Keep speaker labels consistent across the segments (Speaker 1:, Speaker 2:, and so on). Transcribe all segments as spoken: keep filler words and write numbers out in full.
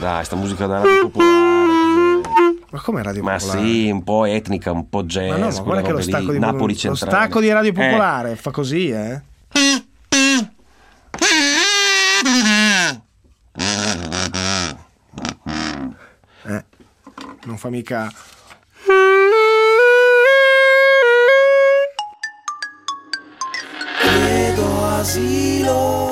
Speaker 1: dai, sta musica da radio popolare.
Speaker 2: Ma come radio
Speaker 1: ma
Speaker 2: popolare?
Speaker 1: Ma sì, un po' etnica, un po' jazz.
Speaker 2: Ma no, ma guarda che lo stacco, di,
Speaker 1: Napoli
Speaker 2: lo
Speaker 1: centrale.
Speaker 2: stacco di radio popolare eh. fa così, eh. Eh, non fa mica.
Speaker 3: Chiedo asilo.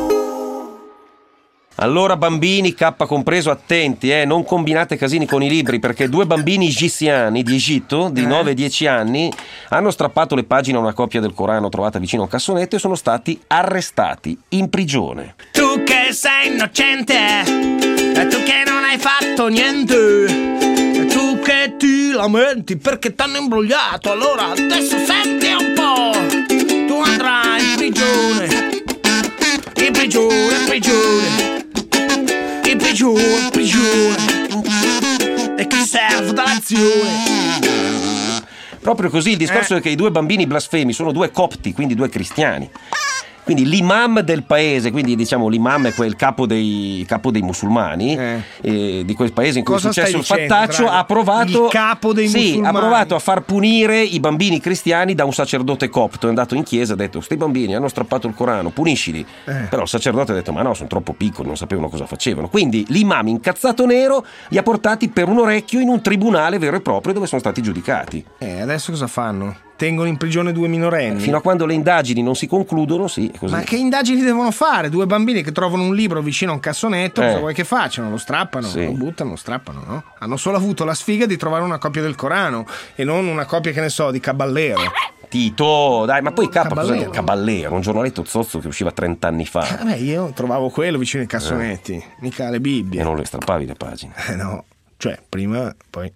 Speaker 1: Allora bambini, K compreso, attenti, eh, non combinate casini con i libri, perché due bambini egiziani di Egitto di eh. nove dieci anni hanno strappato le pagine a una copia del Corano trovata vicino a un cassonetto e sono stati arrestati in prigione.
Speaker 4: Tu che sei innocente, tu che non hai fatto niente, tu che ti lamenti perché t'hanno imbrogliato, allora adesso senti un po', tu andrai in prigione, in prigione, in prigione. In prigione, in prigione, e che serve dall'azione.
Speaker 1: Proprio così, il discorso eh. è che i due bambini blasfemi sono due copti, quindi due cristiani. Quindi l'imam del paese, quindi diciamo l'imam è quel capo dei, capo dei musulmani eh. Eh, di quel paese in cui
Speaker 2: Cosa
Speaker 1: è successo il
Speaker 2: dicendo,
Speaker 1: fattaccio,
Speaker 2: Drago?
Speaker 1: ha provato,
Speaker 2: il capo dei
Speaker 1: sì,
Speaker 2: musulmani
Speaker 1: ha provato a far punire i bambini cristiani da un sacerdote copto. È andato in chiesa e ha detto: sti bambini hanno strappato il Corano, puniscili. Eh. Però il sacerdote ha detto: ma no, sono troppo piccoli, non sapevano cosa facevano. Quindi l'imam incazzato nero li ha portati per un orecchio in un tribunale vero e proprio dove sono stati giudicati.
Speaker 2: Eh, adesso cosa fanno? Tengono in prigione due minorenni.
Speaker 1: Fino a quando le indagini non si concludono, sì, è così.
Speaker 2: Ma che indagini devono fare? Due bambini che trovano un libro vicino a un cassonetto, eh. cosa vuoi che facciano? Lo strappano, sì. lo buttano, lo strappano, no? Hanno solo avuto la sfiga di trovare una copia del Corano e non una copia, che ne so, di Caballero.
Speaker 1: Tito, dai, ma poi K
Speaker 2: Caballero.
Speaker 1: Cosa Caballero, un giornaletto zozzo che usciva trent'anni fa.
Speaker 2: Eh, beh, io trovavo quello vicino ai cassonetti, eh. mica le Bibbie.
Speaker 1: E non le strappavi le pagine?
Speaker 2: Eh no, cioè, prima, poi...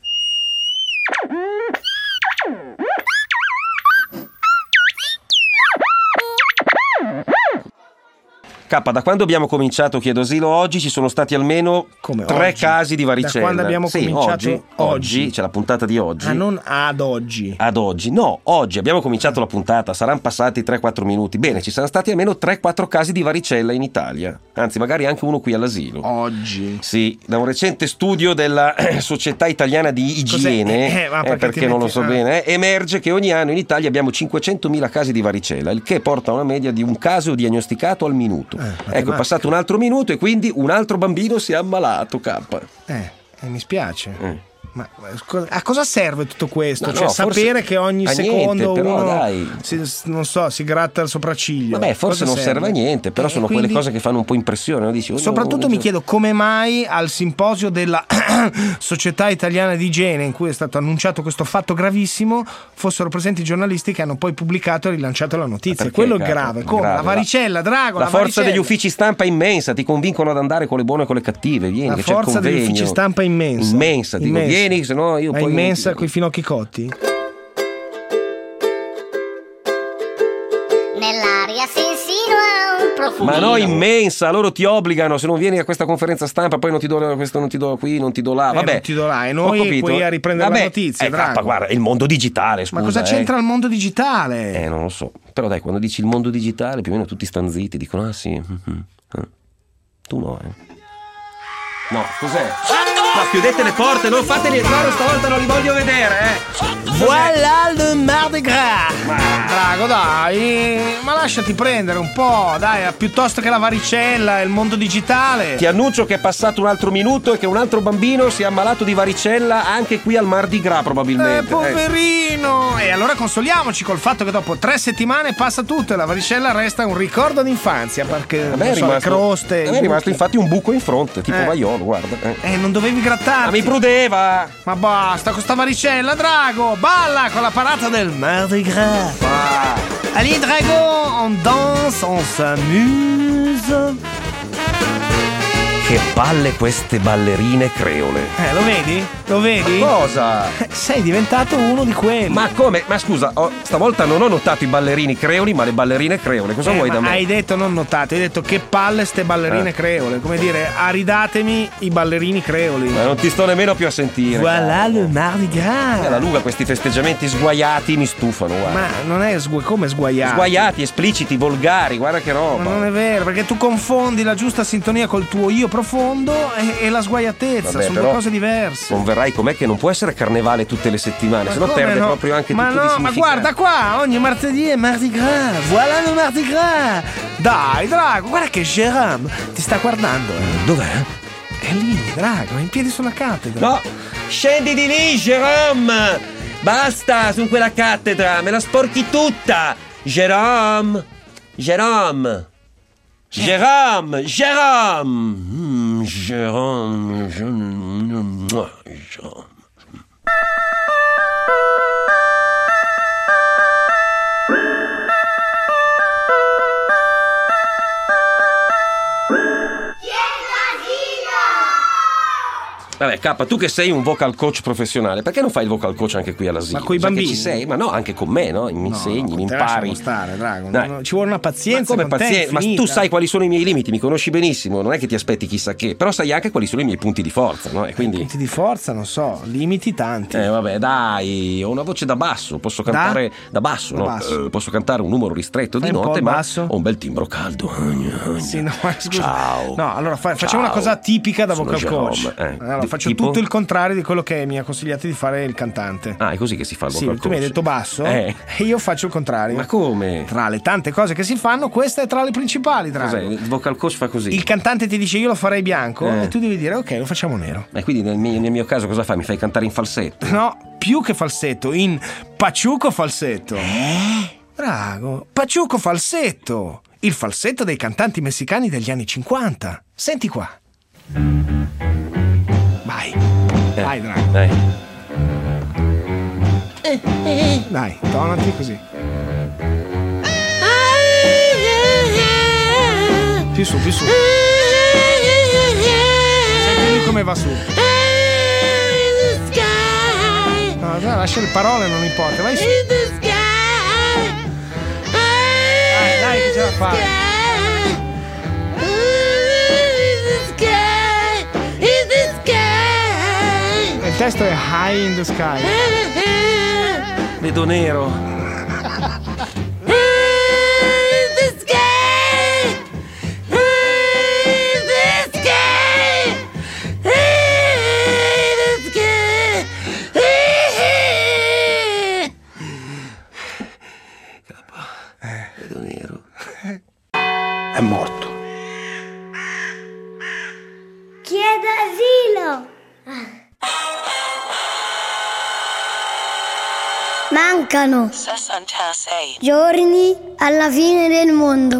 Speaker 1: K, da quando abbiamo cominciato Chiedo Asilo oggi ci sono stati almeno
Speaker 2: Come,
Speaker 1: tre
Speaker 2: oggi?
Speaker 1: casi di varicella.
Speaker 2: Da quando abbiamo
Speaker 1: sì,
Speaker 2: cominciato
Speaker 1: oggi,
Speaker 2: oggi?
Speaker 1: oggi, c'è la puntata di oggi.
Speaker 2: Ah, non ad oggi.
Speaker 1: Ad oggi, no, oggi abbiamo cominciato la puntata, saranno passati tre quattro minuti. Bene, ci saranno stati almeno tre quattro casi di varicella in Italia. Anzi, magari anche uno qui all'asilo.
Speaker 2: Oggi.
Speaker 1: Sì, da un recente studio della Società Italiana di Igiene,
Speaker 2: eh, ma
Speaker 1: perché, eh, perché non lo so
Speaker 2: ah.
Speaker 1: bene, eh, emerge che ogni anno in Italia abbiamo cinquecentomila casi di varicella, il che porta a una media di un caso diagnosticato al minuto.
Speaker 2: Eh,
Speaker 1: ecco, è passato un altro minuto e quindi un altro bambino si è ammalato, K.
Speaker 2: Eh, eh mi spiace.
Speaker 1: Eh.
Speaker 2: Ma a cosa serve tutto questo?
Speaker 1: No,
Speaker 2: cioè
Speaker 1: no,
Speaker 2: sapere che ogni
Speaker 1: a
Speaker 2: secondo
Speaker 1: niente, però,
Speaker 2: uno
Speaker 1: dai.
Speaker 2: Si, non so, si gratta il sopracciglio.
Speaker 1: Vabbè, forse
Speaker 2: cosa
Speaker 1: non serve a niente, però
Speaker 2: eh,
Speaker 1: sono
Speaker 2: quindi,
Speaker 1: quelle cose che fanno un po' impressione, no? Dici, oh,
Speaker 2: soprattutto
Speaker 1: no,
Speaker 2: mi
Speaker 1: no.
Speaker 2: chiedo come mai al simposio della Società Italiana di Igiene, in cui è stato annunciato questo fatto gravissimo, fossero presenti giornalisti che hanno poi pubblicato e rilanciato la notizia.
Speaker 1: Perché,
Speaker 2: quello è
Speaker 1: cazzo,
Speaker 2: grave. Come?
Speaker 1: grave.
Speaker 2: La varicella, Drago.
Speaker 1: La,
Speaker 2: la
Speaker 1: forza
Speaker 2: varicella.
Speaker 1: degli uffici stampa è immensa, ti convincono ad andare con le buone e con le cattive. Vieni,
Speaker 2: La
Speaker 1: che c'è il
Speaker 2: forza degli
Speaker 1: convegno.
Speaker 2: uffici stampa è immensa.
Speaker 1: Immensa, dico,
Speaker 2: immensa.
Speaker 1: vieni, se no io
Speaker 2: Ma
Speaker 1: poi.
Speaker 2: immensa
Speaker 1: ti...
Speaker 2: coi finocchi cotti?
Speaker 5: Nell'aria si insinua un profumino.
Speaker 1: Ma no, immensa, loro ti obbligano, se non vieni a questa conferenza stampa poi non ti do questo, non ti do qui, non ti do là, vabbè.
Speaker 2: Eh, non ti do là, e noi qui a riprendere
Speaker 1: vabbè,
Speaker 2: la notizia,
Speaker 1: eh,
Speaker 2: Drago.
Speaker 1: K, guarda, il mondo digitale, scusa.
Speaker 2: Ma cosa c'entra
Speaker 1: eh.
Speaker 2: il mondo digitale?
Speaker 1: Eh, non lo so. Però dai, quando dici il mondo digitale, più o meno tutti stan zitti, dicono, ah sì, mm-hmm. eh. Tu no, eh. No, cos'è? Ma chiudete le porte, non fateli entrare stavolta, non li voglio vedere, eh.
Speaker 2: Voilà le Mardi Gras.
Speaker 1: Ma...
Speaker 2: Drago, dai, ma lasciati prendere un po', dai, piuttosto che la varicella e il mondo digitale.
Speaker 1: Ti annuncio che è passato un altro minuto e che un altro bambino si è ammalato di varicella anche qui al Mardi Gras, probabilmente.
Speaker 2: Eh, poverino. E allora consoliamoci col fatto che dopo tre settimane passa tutto e la varicella resta un ricordo d'infanzia, perché
Speaker 1: A me
Speaker 2: non
Speaker 1: è
Speaker 2: so,
Speaker 1: rimasto,
Speaker 2: le croste.
Speaker 1: a me è rimasto infatti un buco in fronte, tipo
Speaker 2: Eh.
Speaker 1: vaiolo, guarda. Eh.
Speaker 2: Eh, non dovevi grattarti.
Speaker 1: Ma mi prudeva.
Speaker 2: Ma basta con sta varicella, Drago. Balla con la parata del Mardi Gras.
Speaker 1: Ah.
Speaker 2: Allez, Drago, on danse, on s'amuse.
Speaker 1: Che palle queste ballerine creole.
Speaker 2: Eh, lo vedi? Lo vedi?
Speaker 1: Cosa?
Speaker 2: Eh, Sei diventato uno di quelli.
Speaker 1: Ma come? Ma scusa, oh, stavolta non ho notato i ballerini creoli, ma le ballerine creole. Cosa
Speaker 2: Eh,
Speaker 1: vuoi
Speaker 2: ma
Speaker 1: da me?
Speaker 2: hai detto non notate, hai detto che palle ste ballerine
Speaker 1: Eh.
Speaker 2: creole. Come dire, aridatemi i ballerini creoli.
Speaker 1: Ma non ti sto nemmeno più a sentire.
Speaker 2: Voilà le Mardi Gras.
Speaker 1: Alla lunga questi festeggiamenti sguaiati mi stufano, guarda.
Speaker 2: Ma non è sgu- come sguaiato?
Speaker 1: Sguaiati, espliciti, volgari, guarda che roba.
Speaker 2: Ma non è vero, perché tu confondi la giusta sintonia col tuo io profondo e, e la sguaiatezza.
Speaker 1: Vabbè,
Speaker 2: sono due cose diverse.
Speaker 1: Converrai com'è che non può essere carnevale tutte le settimane, se no perde
Speaker 2: no?
Speaker 1: proprio anche
Speaker 2: ma
Speaker 1: tutto
Speaker 2: no,
Speaker 1: di
Speaker 2: ma
Speaker 1: significato.
Speaker 2: guarda qua, ogni martedì è Mardi Gras. Voilà le Mardi Gras. Dai, Drago, guarda che Jérôme ti sta guardando. Eh.
Speaker 1: Dov'è?
Speaker 2: È lì, Drago, è in piedi sulla cattedra.
Speaker 1: No, scendi di lì, Jérôme. Basta, su quella cattedra, me la sporchi tutta. Jérôme, Jérôme, Jérôme, Jérôme, mm, Jérôme, Jérôme, Jérôme. Vabbè, K, tu che sei un vocal coach professionale, perché non fai il vocal coach anche qui all'asilo?
Speaker 2: Ma coi
Speaker 1: Già che
Speaker 2: bambini?
Speaker 1: ci sei, ma no, anche con me, no? Mi insegni,
Speaker 2: no,
Speaker 1: mi
Speaker 2: te
Speaker 1: impari.
Speaker 2: lasciamo stare, Drago.
Speaker 1: Dai.
Speaker 2: No, ci vuole una pazienza.
Speaker 1: Ma come
Speaker 2: con te
Speaker 1: pazienza? Ma
Speaker 2: infinita.
Speaker 1: tu sai quali sono i miei limiti, mi conosci benissimo, non è che ti aspetti chissà che, però sai anche quali sono i miei punti di forza, no? E quindi...
Speaker 2: Punti di forza, non so, limiti tanti.
Speaker 1: Eh vabbè, dai, ho una voce da basso, posso cantare da, da basso,
Speaker 2: da
Speaker 1: no?
Speaker 2: basso.
Speaker 1: Eh, posso cantare un numero ristretto
Speaker 2: Fai
Speaker 1: di
Speaker 2: un po'
Speaker 1: note,
Speaker 2: il
Speaker 1: ma
Speaker 2: basso?
Speaker 1: ho un bel timbro caldo.
Speaker 2: Sì, no, ma scusa.
Speaker 1: Ciao.
Speaker 2: No, allora fa- facciamo
Speaker 1: Ciao.
Speaker 2: una cosa tipica da
Speaker 1: Sono
Speaker 2: vocal coach.
Speaker 1: Jerome, eh.
Speaker 2: Allora,
Speaker 1: Di-
Speaker 2: faccio
Speaker 1: tipo?
Speaker 2: tutto il contrario di quello che mi ha consigliato di fare il cantante.
Speaker 1: Ah, è così che si fa il
Speaker 2: Sì,
Speaker 1: vocal
Speaker 2: tu mi hai
Speaker 1: coach.
Speaker 2: detto basso
Speaker 1: Eh.
Speaker 2: e io faccio il contrario.
Speaker 1: Ma come?
Speaker 2: Tra le tante cose che si fanno, questa è tra le principali, Drago.
Speaker 1: Cos'è? Il vocal coach fa così.
Speaker 2: Il cantante ti dice io lo farei bianco
Speaker 1: Eh.
Speaker 2: e tu devi dire ok, lo facciamo nero.
Speaker 1: E quindi nel mio, nel mio caso cosa fai? Mi fai cantare in falsetto?
Speaker 2: No, più che falsetto, in paciuco falsetto. Eh? Drago, paciuco falsetto. Il falsetto dei cantanti messicani degli anni cinquanta. Senti qua. Vai.
Speaker 1: Eh.
Speaker 2: Vai, Drago.
Speaker 1: Dai.
Speaker 2: Dai, tonati così. Più su, più su. Senti lui come va su. No, già, lascia le parole, non importa. Vai su. Dai, dai, che ce la fai. Il testo è High in the Sky.
Speaker 1: Vedo nero. Vedo nero.
Speaker 2: È morto.
Speaker 5: Chiedo asilo. Mancano
Speaker 6: sessantasei
Speaker 5: giorni alla fine del mondo.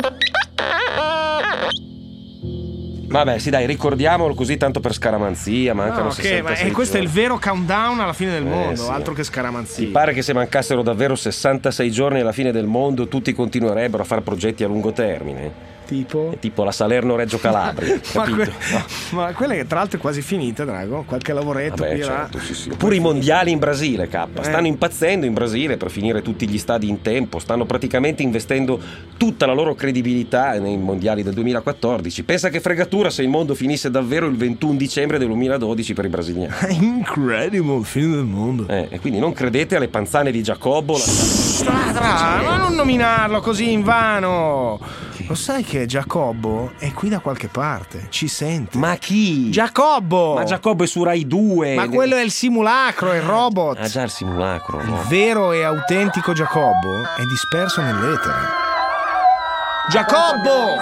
Speaker 1: Vabbè, sì, dai, ricordiamolo così tanto per scaramanzia. Mancano
Speaker 2: No, ok, ma
Speaker 1: sessantasei
Speaker 2: e questo è il
Speaker 1: giorni.
Speaker 2: vero countdown alla fine del mondo,
Speaker 1: sì.
Speaker 2: altro che
Speaker 1: Ti
Speaker 2: scaramanzia.
Speaker 1: pare che se mancassero davvero sessantasei giorni alla fine del mondo tutti continuerebbero a fare progetti a lungo termine?
Speaker 2: Tipo?
Speaker 1: È tipo la Salerno-Reggio Calabria,
Speaker 2: ma,
Speaker 1: capito?
Speaker 2: que-
Speaker 1: No.
Speaker 2: ma quella che tra l'altro è quasi finita, Drago. Qualche lavoretto
Speaker 1: Vabbè,
Speaker 2: qui e là.
Speaker 1: certo, sì, sì. Pure i mondiali in Brasile, K.
Speaker 2: Eh.
Speaker 1: Stanno impazzendo in Brasile per finire tutti gli stadi in tempo. Stanno praticamente investendo tutta la loro credibilità nei mondiali del duemilaquattordici. Pensa che fregatura se il mondo finisse davvero il ventuno dicembre del duemiladodici per i brasiliani.
Speaker 2: Incredible, fine del mondo.
Speaker 1: Eh, e quindi non credete alle panzane di Giacobbo. La...
Speaker 2: Stra, stra, ma non nominarlo così in vano. Lo sai che Giacobbo è qui da qualche parte, ci sente.
Speaker 1: Ma chi?
Speaker 2: Giacobbo!
Speaker 1: Ma Giacobbo è su Rai due.
Speaker 2: Ma quello è il simulacro, è il robot.
Speaker 1: Ah, già il simulacro,
Speaker 2: Il
Speaker 1: no?
Speaker 2: vero e autentico Giacobbo è disperso nell'etere. Giacobbo!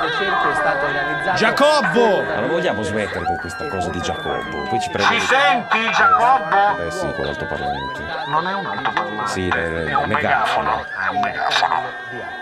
Speaker 2: Giacobbo!
Speaker 1: Ma non vogliamo smettere con questa cosa di Giacobbo. Poi ci prende.
Speaker 7: Ci senti, Giacobbo?
Speaker 1: Eh sì, con l'altoparlante.
Speaker 7: Non è un altoparlante.
Speaker 1: Sì, è, è,
Speaker 7: È un
Speaker 1: megafono.
Speaker 7: megafono. È un megafono.